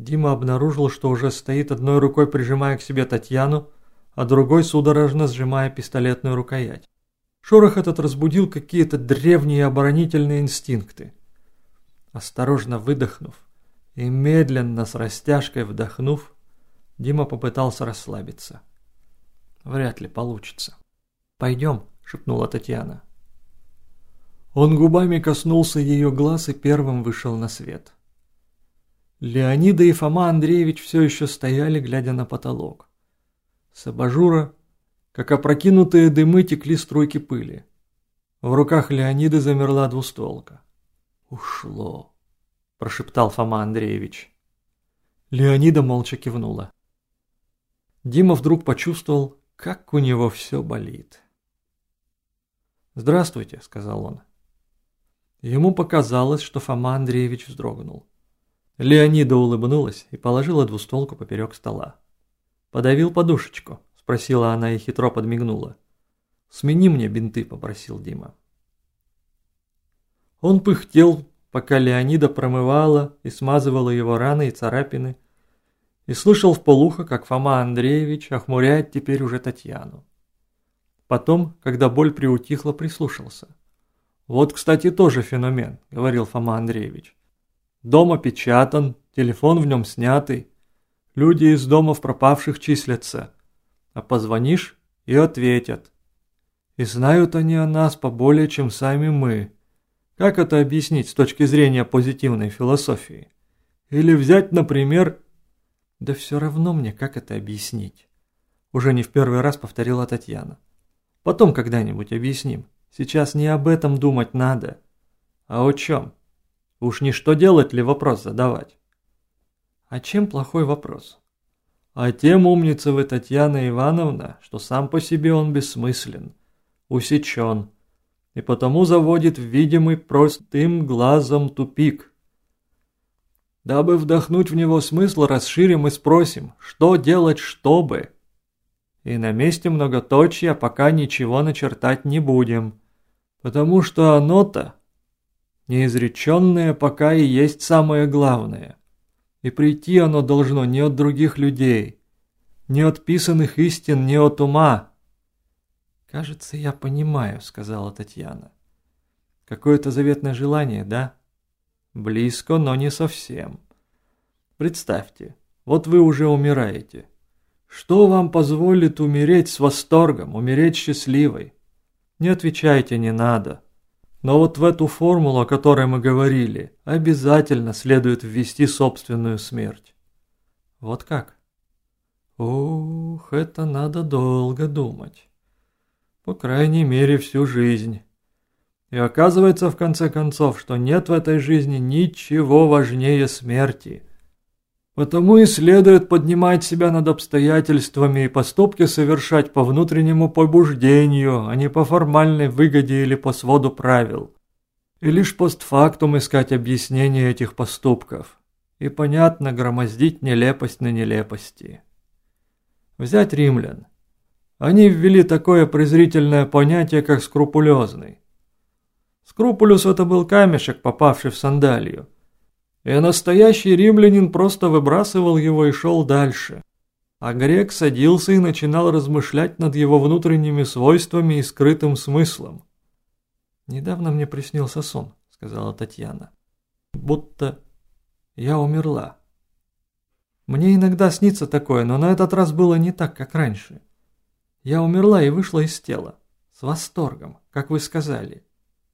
Дима обнаружил, что уже стоит одной рукой прижимая к себе Татьяну, а другой судорожно сжимая пистолетную рукоять. Шорох этот разбудил какие-то древние оборонительные инстинкты. Осторожно выдохнув и медленно с растяжкой вдохнув, Дима попытался расслабиться. Вряд ли получится. «Пойдем», — шепнула Татьяна. Он губами коснулся ее глаз и первым вышел на свет. Леонида и Фома Андреевич все еще стояли, глядя на потолок. С абажура, как опрокинутые дымы, текли струйки пыли. В руках Леониды замерла двустволка. «Ушло», – прошептал Фома Андреевич. Леонида молча кивнула. Дима вдруг почувствовал, как у него все болит. «Здравствуйте», – сказал он. Ему показалось, что Фома Андреевич вздрогнул. Леонида улыбнулась и положила двустволку поперек стола. «Подавил подушечку?» – спросила она и хитро подмигнула. «Смени мне бинты», – попросил Дима. Он пыхтел, пока Леонида промывала и смазывала его раны и царапины, и слышал вполухо, как Фома Андреевич охмуряет теперь уже Татьяну. Потом, когда боль приутихла, прислушался. «Вот, кстати, тоже феномен», – говорил Фома Андреевич. «Дом опечатан, телефон в нем снятый, люди из домов пропавших числятся, а позвонишь и ответят. И знают они о нас поболее, чем сами мы. Как это объяснить с точки зрения позитивной философии? Или взять, например...» «Да все равно мне, как это объяснить?» Уже не в первый раз повторила Татьяна. «Потом когда-нибудь объясним. Сейчас не об этом думать надо. А о чем? Уж не что делать ли вопрос задавать?» «А чем плохой вопрос?» «А тем, умница вы, Татьяна Ивановна, что сам по себе он бессмыслен, усечен, и потому заводит в видимый простым глазом тупик. Дабы вдохнуть в него смысл, расширим и спросим, что делать, чтобы. И на месте многоточия пока ничего начертать не будем, потому что оно-то, неизреченное, пока и есть самое главное. И прийти оно должно не от других людей, не от писанных истин, не от ума». «Кажется, я понимаю», — сказала Татьяна. «Какое-то заветное желание, да?» «Близко, но не совсем. Представьте, вот вы уже умираете. Что вам позволит умереть с восторгом, умереть счастливой? Не отвечайте, не надо. Но вот в эту формулу, о которой мы говорили, обязательно следует ввести собственную смерть». «Вот как?» «Ух, это надо долго думать. По крайней мере, всю жизнь. И оказывается, в конце концов, что нет в этой жизни ничего важнее смерти. Потому и следует поднимать себя над обстоятельствами и поступки совершать по внутреннему побуждению, а не по формальной выгоде или по своду правил. И лишь постфактум искать объяснение этих поступков. И, понятно, громоздить нелепость на нелепости. Взять римлян. Они ввели такое презрительное понятие, как скрупулезный. Скрупулюс – это был камешек, попавший в сандалию. И настоящий римлянин просто выбрасывал его и шел дальше. А грек садился и начинал размышлять над его внутренними свойствами и скрытым смыслом. «Недавно мне приснился сон», – сказала Татьяна. «Будто я умерла. Мне иногда снится такое, но на этот раз было не так, как раньше. Я умерла и вышла из тела. С восторгом, как вы сказали.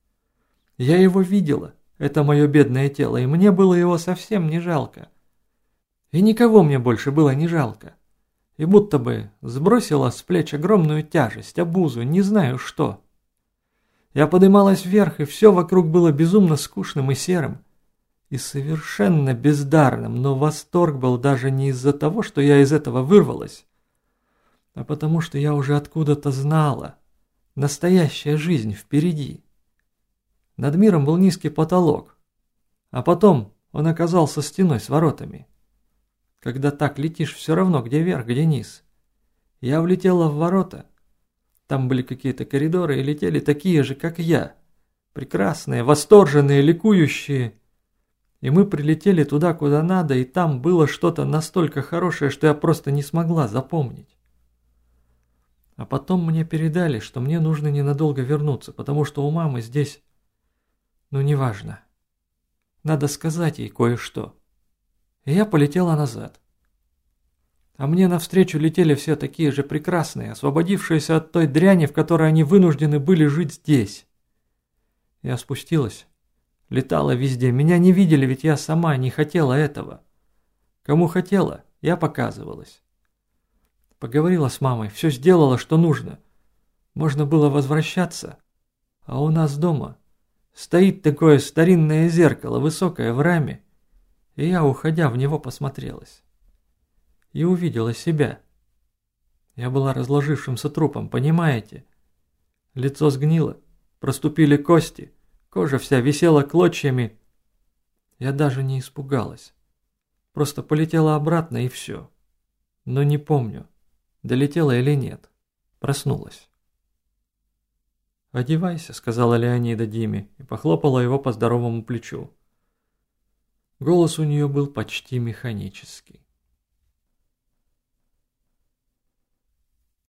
Я его видела, это мое бедное тело, и мне было его совсем не жалко. И никого мне больше было не жалко. И будто бы сбросила с плеч огромную тяжесть, обузу, не знаю что. Я подымалась вверх, и все вокруг было безумно скучным и серым. И совершенно бездарным, но восторг был даже не из-за того, что я из этого вырвалась, а потому что я уже откуда-то знала. Настоящая жизнь впереди. Над миром был низкий потолок, а потом он оказался стеной с воротами. Когда так летишь, все равно, где вверх, где низ. Я влетела в ворота. Там были какие-то коридоры, и летели такие же, как я. Прекрасные, восторженные, ликующие. И мы прилетели туда, куда надо, и там было что-то настолько хорошее, что я просто не смогла запомнить. А потом мне передали, что мне нужно ненадолго вернуться, потому что у мамы здесь... Ну, неважно. Надо сказать ей кое-что. И я полетела назад. А мне навстречу летели все такие же прекрасные, освободившиеся от той дряни, в которой они вынуждены были жить здесь. Я спустилась, летала везде. Меня не видели, ведь я сама не хотела этого. Кому хотела, я показывалась. Поговорила с мамой, все сделала, что нужно. Можно было возвращаться. А у нас дома стоит такое старинное зеркало, высокое в раме. И я, уходя, в него посмотрелась. И увидела себя. Я была разложившимся трупом, понимаете? Лицо сгнило, проступили кости, кожа вся висела клочьями. Я даже не испугалась. Просто полетела обратно и все. Но не помню, долетела или нет. Проснулась. «Одевайся», — сказала Леонида Диме и похлопала его по здоровому плечу. Голос у нее был почти механический.